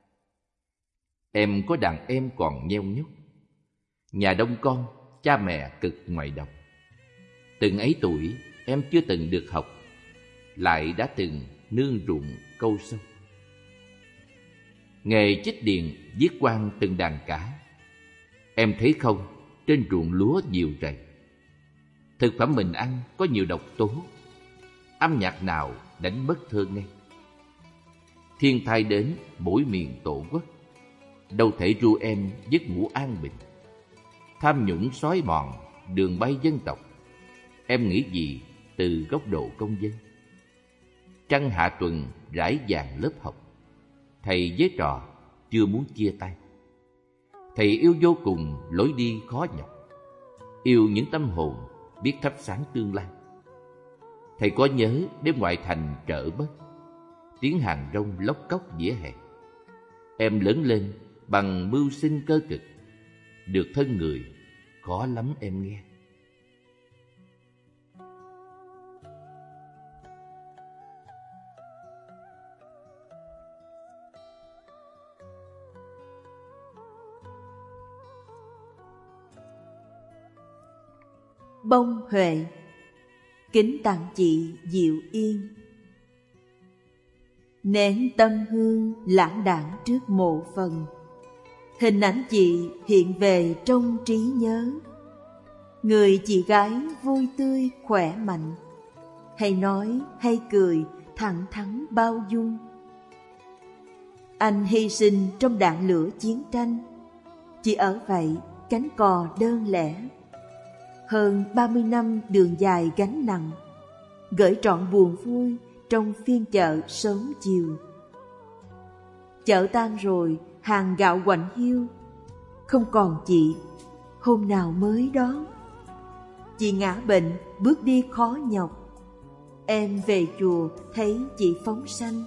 Em có đàn em còn nheo nhóc, nhà đông con, cha mẹ cực ngoài đồng. Từng ấy tuổi em chưa từng được học, lại đã từng nương ruộng câu sâu. Nghề chích điền viết quang từng đàn cả, em thấy không, trên ruộng lúa nhiều rầy. Thực phẩm mình ăn có nhiều độc tố, âm nhạc nào đánh mất thơ ngây. Thiên tai đến mỗi miền tổ quốc, đâu thể ru em giấc ngủ an bình. Tham nhũng xói mòn đường bay dân tộc, em nghĩ gì từ góc độ công dân? Trăng hạ tuần rải vàng lớp học, thầy với trò chưa muốn chia tay. Thầy yêu vô cùng lối đi khó nhọc, yêu những tâm hồn biết thắp sáng tương lai. Thầy có nhớ đêm ngoại thành trở bất, tiếng hàng rong lóc cóc vỉa hè. Em lớn lên bằng mưu sinh cơ cực, được thân người khó lắm em nghe. Bông Huệ. Kính tặng chị Diệu Yên. Nén tâm hương lãng đãng trước mộ phần, hình ảnh chị hiện về trong trí nhớ. Người chị gái vui tươi khỏe mạnh, hay nói hay cười thẳng thắn bao dung. Anh hy sinh trong đạn lửa chiến tranh, chị ở vậy cánh cò đơn lẻ. Hơn 30 năm đường dài gánh nặng, gửi trọn buồn vui trong phiên chợ sớm chiều. Chợ tan rồi, hàng gạo quạnh hiu, không còn chị, hôm nào mới đó. Chị ngã bệnh, bước đi khó nhọc, em về chùa thấy chị phóng sanh.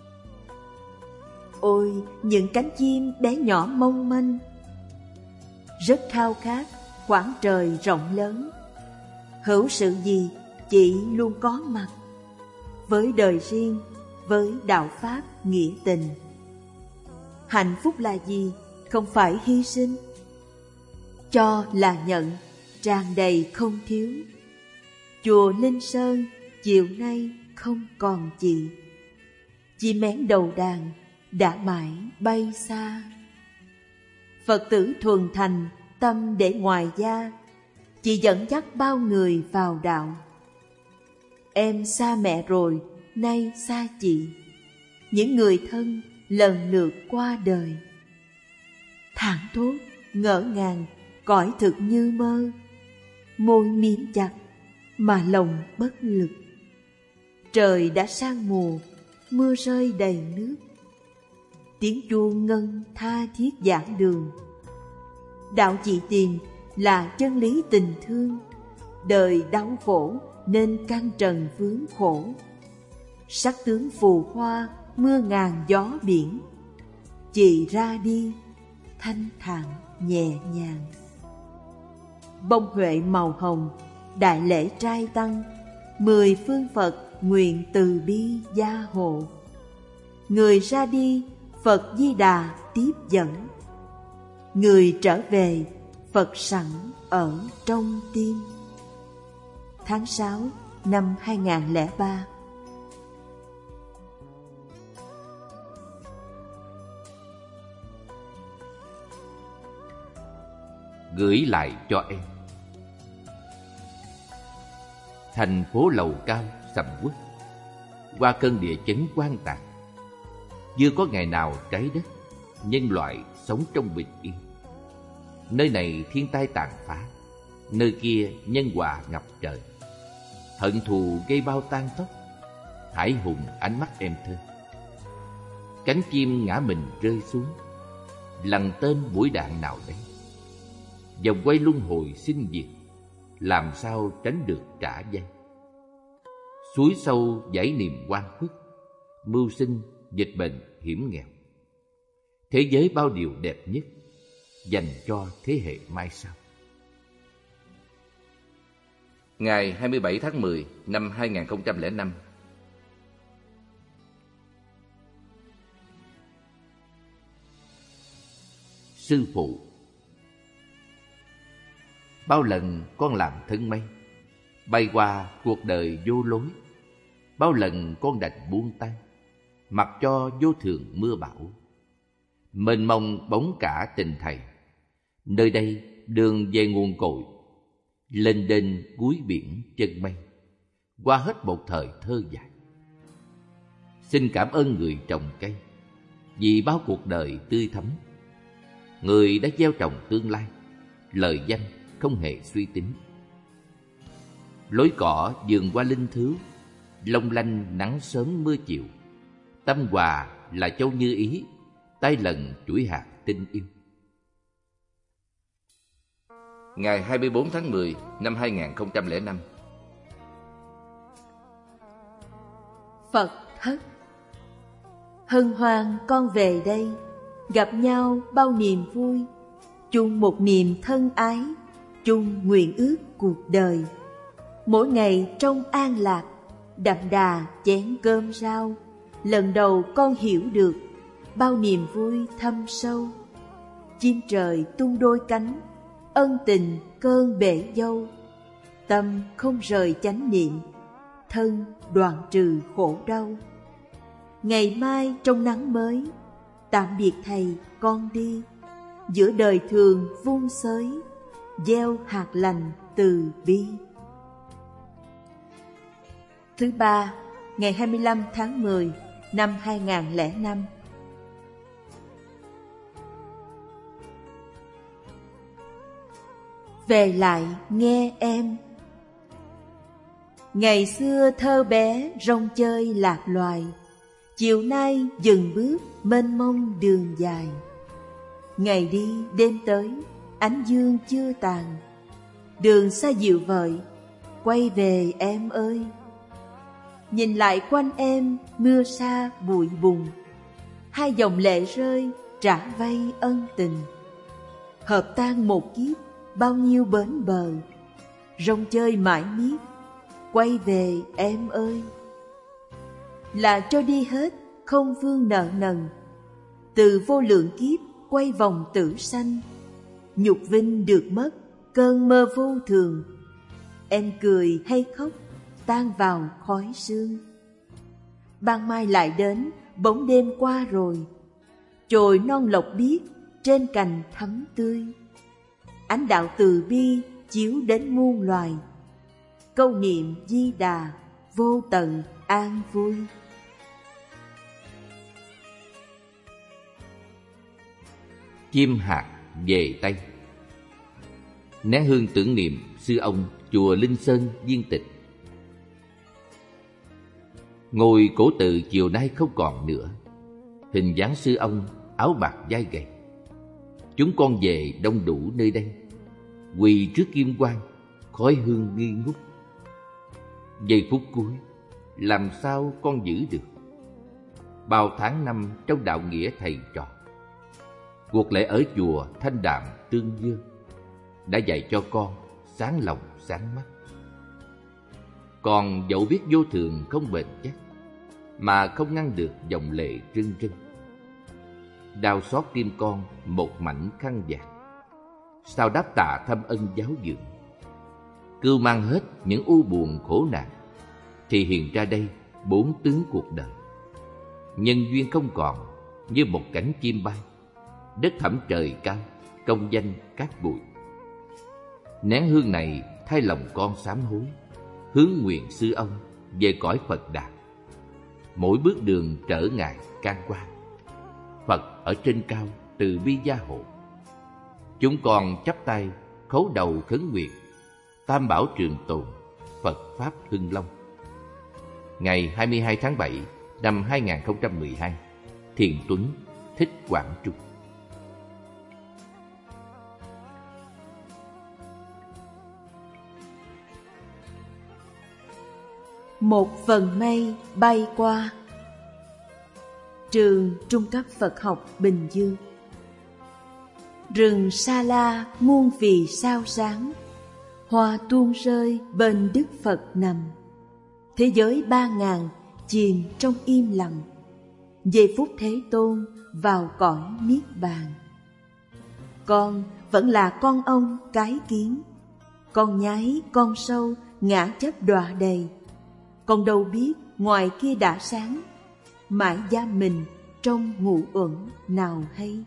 Ôi, những cánh chim bé nhỏ mong manh, rất khao khát khoảng trời rộng lớn. Hữu sự gì chị luôn có mặt, với đời riêng, với đạo pháp nghĩa tình. Hạnh phúc là gì? Không phải hy sinh. Cho là nhận, tràn đầy không thiếu. Chùa Linh Sơn chiều nay không còn chị. Chim én đầu đàn đã mãi bay xa. Phật tử thuần thành, tâm để ngoài da, chị dẫn dắt bao người vào đạo. Em xa mẹ rồi, nay xa chị, những người thân lần lượt qua đời. Thảng thốt, ngỡ ngàng, cõi thực như mơ, môi miếm chặt mà lòng bất lực. Trời đã sang mùa, mưa rơi đầy nước, tiếng chuông ngân tha thiết giảng đường. Đạo chị tìm là chân lý tình thương, đời đau khổ nên căn trần vướng khổ. Sắc tướng phù hoa, mưa ngàn gió biển, chị ra đi thanh thản nhẹ nhàng. Bông huệ màu hồng, đại lễ trai tăng, 10 phương Phật nguyện từ bi gia hộ. Người ra đi, Phật Di Đà tiếp dẫn, người trở về, Phật sẵn ở trong tim. Tháng 6 năm 2003. Gửi lại cho em. Thành phố lầu cao sầm uất, qua cơn địa chấn quan tàn, chưa có ngày nào trái đất nhân loại sống trong bình yên. Nơi này thiên tai tàn phá, nơi kia nhân họa ngập trời. Hận thù gây bao tan tóc, hãi hùng ánh mắt em thơ. Cánh chim ngã mình rơi xuống, lằn tên mũi đạn nào đấy. Vòng quay luân hồi sinh diệt, làm sao tránh được trả gian. Suối sâu dãy niềm oan khuất, mưu sinh dịch bệnh hiểm nghèo. Thế giới bao điều đẹp nhất dành cho thế hệ mai sau. Ngày 27 tháng 10 năm 2005. Sư phụ. Bao lần con làm thân mây, bay qua cuộc đời vô lối. Bao lần con đành buông tay, mặc cho vô thường mưa bão. Mênh mông bóng cả tình thầy, nơi đây đường về nguồn cội. Lên đên cuối biển chân mây, qua hết một thời thơ dài. Xin cảm ơn người trồng cây, vì bao cuộc đời tươi thắm. Người đã gieo trồng tương lai, lời danh không hề suy tính. Lối cỏ vườn hoa linh thiếu, long lanh nắng sớm mưa chiều. Tâm hòa là châu như ý, tay lần chuỗi hạt tình yêu. Ngày 24 tháng 10 năm 2005. Phật thất. Hân hoan con về đây, gặp nhau bao niềm vui, chung một niềm thân ái, chung nguyện ước cuộc đời. Mỗi ngày trong an lạc, đậm đà chén cơm rau. Lần đầu con hiểu được bao niềm vui thâm sâu. Chim trời tung đôi cánh, ân tình cơn bể dâu. Tâm không rời chánh niệm, thân đoạn trừ khổ đau. Ngày mai trong nắng mới, tạm biệt thầy con đi. Giữa đời thường vung xới, gieo hạt lành từ bi. Thứ ba, ngày 25 tháng 10 năm 2005. Về lại nghe em. Ngày xưa thơ bé rong chơi lạc loài, chiều nay dừng bước mênh mông đường dài. Ngày đi đêm tới, ánh dương chưa tàn, đường xa dịu vợi, quay về em ơi. Nhìn lại quanh em, mưa sa bụi bùng, hai dòng lệ rơi trả vay ân tình. Hợp tan một kiếp, bao nhiêu bến bờ, rong chơi mãi miết, quay về em ơi. Là cho đi hết, không vương nợ nần, từ vô lượng kiếp quay vòng tử sanh. Nhục vinh được mất, cơn mơ vô thường, em cười hay khóc, tan vào khói sương. Ban mai lại đến, bóng đêm qua rồi, chồi non lộc biếc trên cành thắm tươi. Ánh đạo từ bi chiếu đến muôn loài, câu niệm Di Đà vô tận an vui. Chim hạt về Tây. Nén hương tưởng niệm sư ông chùa Linh Sơn Viên Tịch. Ngôi cổ tự chiều nay không còn nữa, hình dáng sư ông áo bạc vai gầy. Chúng con về đông đủ nơi đây, quỳ trước kim quan, khói hương nghi ngút. Giây phút cuối, làm sao con giữ được? Bao tháng năm trong đạo nghĩa thầy trò, cuộc lễ ở chùa thanh đạm tương dương đã dạy cho con sáng lòng sáng mắt. Con dẫu biết vô thường không bền chắc, mà không ngăn được dòng lệ rưng rưng. Đau xót tim con một mảnh khăn vàng, sao đáp tạ thâm ân giáo dưỡng. Cưu mang hết những u buồn khổ nạn, thì hiện ra đây bốn tướng cuộc đời. Nhân duyên không còn, như một cánh chim bay, đất thẳm trời cao, công danh cát bụi. Nén hương này thay lòng con sám hối, hướng nguyện sư ông về cõi Phật Đà. Mỗi bước đường trở ngại can qua, Phật ở trên cao từ bi gia hộ. Chúng con chắp tay khấu đầu khấn nguyện, Tam Bảo trường tồn, Phật Pháp hưng long. Ngày 22 tháng 7 năm 2012, Thiền Tuấn, Thích Quảng Trung. Một vần mây bay qua. Trường Trung cấp Phật học Bình Dương. Rừng Sa La muôn vì sao sáng, hoa tuôn rơi bên Đức Phật nằm. Thế giới 3000 chìm trong im lặng, giây phút Thế Tôn vào cõi niết bàn. Con vẫn là con ong cái kiến, con nhái con sâu ngã chấp đọa đầy. Con đâu biết ngoài kia đã sáng, mãi giam mình trong ngủ uẩn nào hay.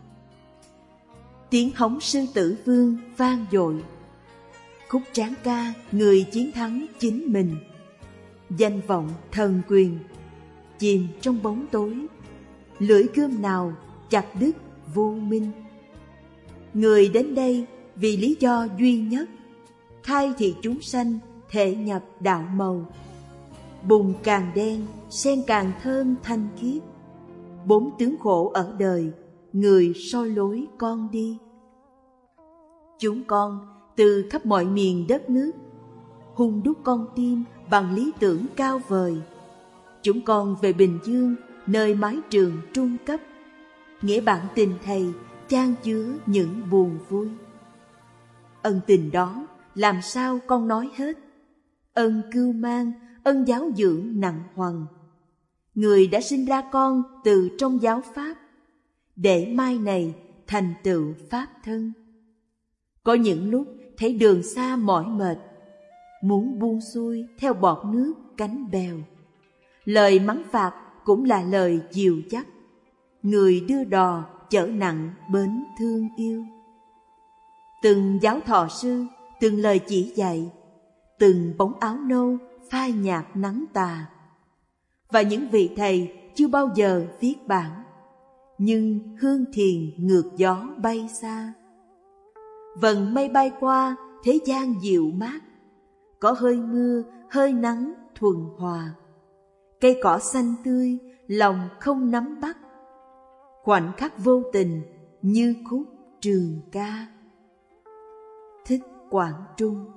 Tiếng hống sư tử vương vang dội, khúc tráng ca người chiến thắng chính mình. Danh vọng thần quyền chìm trong bóng tối, lưỡi gươm nào chặt đứt vô minh. Người đến đây vì lý do duy nhất, khai thị chúng sanh thể nhập đạo màu. Bùn càng đen, sen càng thơm thanh khiết, bốn tướng khổ ở đời, người soi lối con đi. Chúng con từ khắp mọi miền đất nước, hun đúc con tim bằng lý tưởng cao vời. Chúng con về Bình Dương, nơi mái trường trung cấp, nghĩa bạn tình thầy chan chứa những buồn vui. Ân tình đó làm sao con nói hết, ân cưu mang, ân giáo dưỡng nặng hoằng. Người đã sinh ra con từ trong giáo pháp, để mai này thành tựu pháp thân. Có những lúc thấy đường xa mỏi mệt, muốn buông xuôi theo bọt nước cánh bèo. Lời mắng phạt cũng là lời dìu dắt, người đưa đò chở nặng bến thương yêu. Từng giáo thọ sư, từng lời chỉ dạy, từng bóng áo nâu phai nhạt nắng tà. Và những vị thầy chưa bao giờ viết bản, nhưng hương thiền ngược gió bay xa. Vần mây bay qua, thế gian dịu mát, có hơi mưa, hơi nắng thuần hòa. Cây cỏ xanh tươi, lòng không nắm bắt. Khoảnh khắc vô tình như khúc trường ca. Thích Quảng Trung.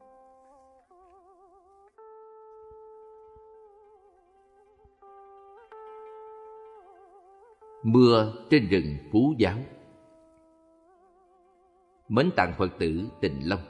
Mưa trên rừng Phú Giáo. Mến tặng Phật tử Tịnh Long.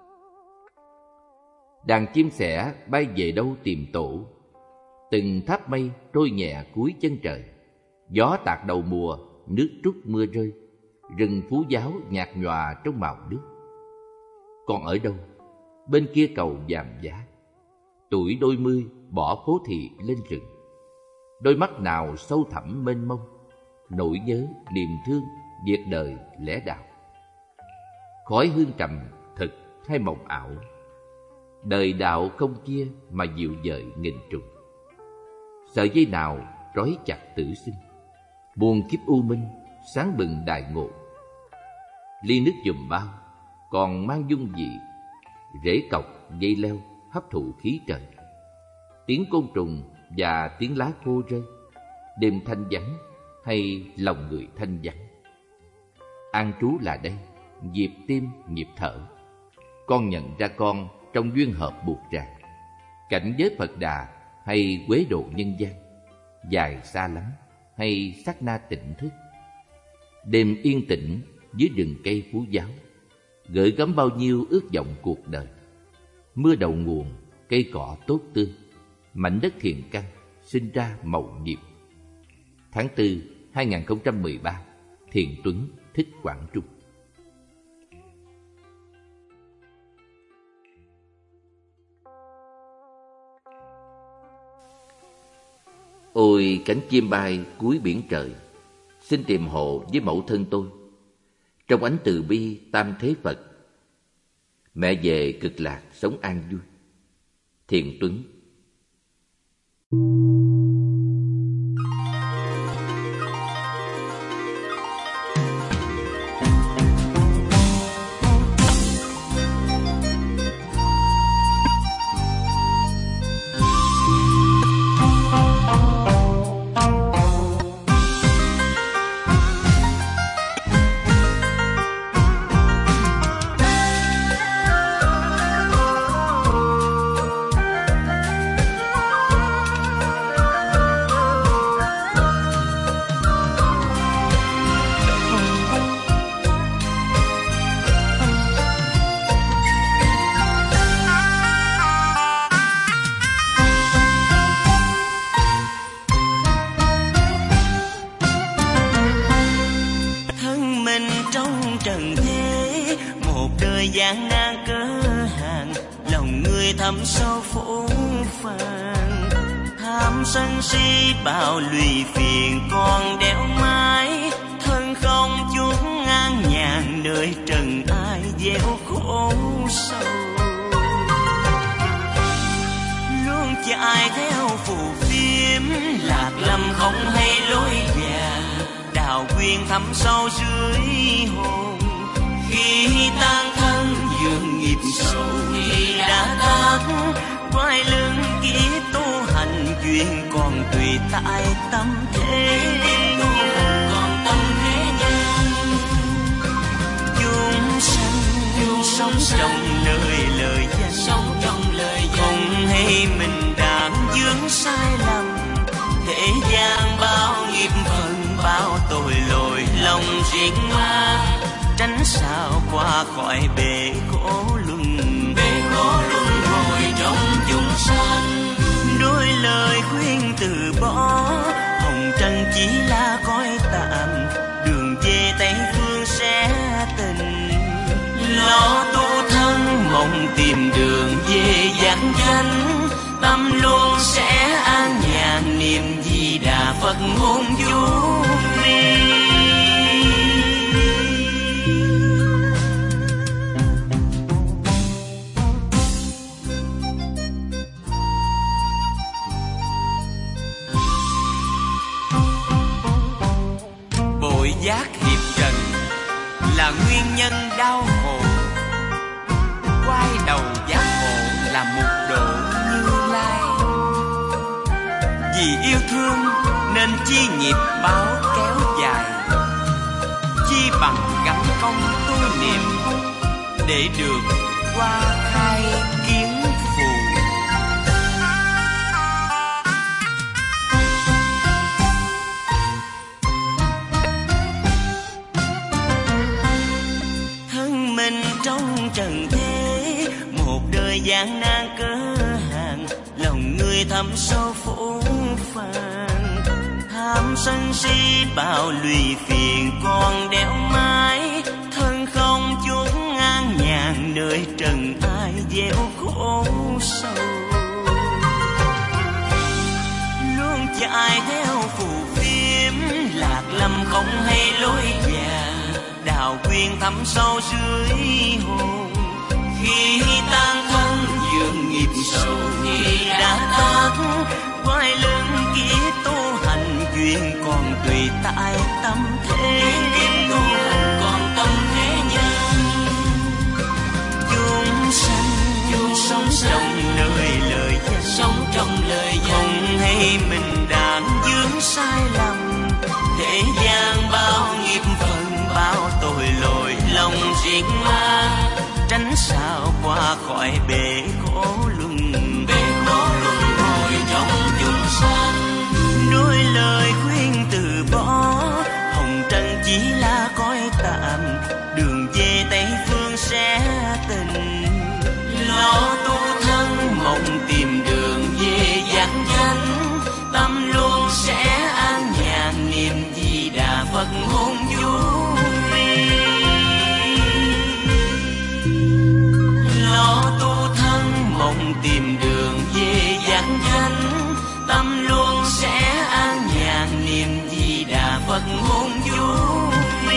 Đàn chim sẻ bay về đâu tìm tổ, từng tháp mây trôi nhẹ cuối chân trời. Gió tạt đầu mùa, nước trút mưa rơi, rừng Phú Giáo nhạt nhòa trong màu nước. Còn ở đâu, bên kia cầu Vàm Giá, tuổi đôi mươi bỏ phố thị lên rừng. Đôi mắt nào sâu thẳm mênh mông, nỗi nhớ niềm thương việc đời lẽ đạo. Khói hương trầm thực hay mộng ảo, đời đạo không chia mà dịu dời nghìn trùng. Sợi dây nào trói chặt tử sinh, muôn kiếp u minh sáng bừng đại ngộ. Ly nước giùm bao còn mang dung dị, rễ cọc dây leo hấp thụ khí trời. Tiếng côn trùng và tiếng lá khô rơi, đêm thanh vắng hay lòng người thanh vắng. An trú là đây, nhịp tim nhịp thở. Con nhận ra con trong duyên hợp buộc ràng, cảnh giới Phật Đà hay quế độ nhân gian, dài xa lắm hay sát na tỉnh thức. Đêm yên tĩnh dưới rừng cây Phú Giáo, gửi gắm bao nhiêu ước vọng cuộc đời. Mưa đầu nguồn, cây cỏ tốt tươi, mảnh đất thiền căn sinh ra màu nhiệm. Tháng 4, 2013, Thiện Tuấn, Thích Quảng Trung. Ôi cánh chim bay cuối biển trời, xin tìm hộ với mẫu thân tôi. Trong ánh từ bi tam thế Phật, mẹ về cực lạc sống an vui. Thiện Tuấn. Bao lụy phiền còn đeo mãi, thân không chút ngang nhàn nơi trần ai gieo khổ sâu. Luôn chạy theo phù phiếm, lạc lâm không hay lối vàng, đào quyên thẳm sâu dưới hồn. Khi tan thân dường nghiệp sâu thì đã tắt, quay lưng kiếp tu hành duyên còn tùy tại tâm thế. Còn tâm thế nhân chúng sanh sống trong nơi lời danh, không hay mình đã vướng sai lầm. Thế gian bao nghiệp phần, bao tội lỗi lòng riêng mang, tránh sao qua khỏi bể khổ luân hồi trong chúng sanh. Đôi lời khuyên từ bỏ, hồng trần chỉ là coi tạm, đường về Tây phương sẽ tình. Lo tu thân mong tìm đường về giác chánh, tâm luôn sẽ an nhàn niệm Di Đà Phật ngôn du ni. Giác hiệp trần là nguyên nhân đau khổ, quay đầu giác ngộ là một độ Như Lai. Vì yêu thương nên chi nghiệp báo kéo dài, chi bằng gắn công tu niệm để được qua khai kiến phù. Thân mình trong trần thế, một đời gian nan cớ hàng, lòng người thẳm sâu phố phàng. Tham sân si bao lụy phiền còn đeo mãi, thân không chút an nhàn nơi trần ai gieo khổ sâu. Luôn chạy theo phù phiếm, lạc lâm không hay lối già, đào quyên thẳm sâu dưới hồn. Khi tan thân dường nghiệp sầu thì đã tắt, quay lưng kia tu hành duyên còn tùy tại tâm thế. Tu hành còn tâm thế nhân, chúng sanh sống trong lời dân, sống trong lời dân, không hay mình đang dướng sai lầm. Thế gian bao nghiệp phần, bao tội lỗi lòng riêng mang, tránh sao qua khỏi bể khổ luân hồi trong chúng sanh. Đôi lời khuyên từ bỏ, hồng trần chỉ là cõi tạm, đường về Tây phương sẽ tình. Lo tu thân mộng tìm đường về giác chánh, tâm luôn sẽ an nhàn niệm Di Đà Phật hôn vui. Lo tu thân mộng tìm đường về giác chánh, tâm luôn sẽ an nhàn niệm Di Đà Phật hôn vui.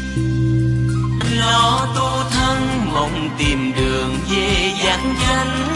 Lo tu thân mộng tìm đường về giác chánh,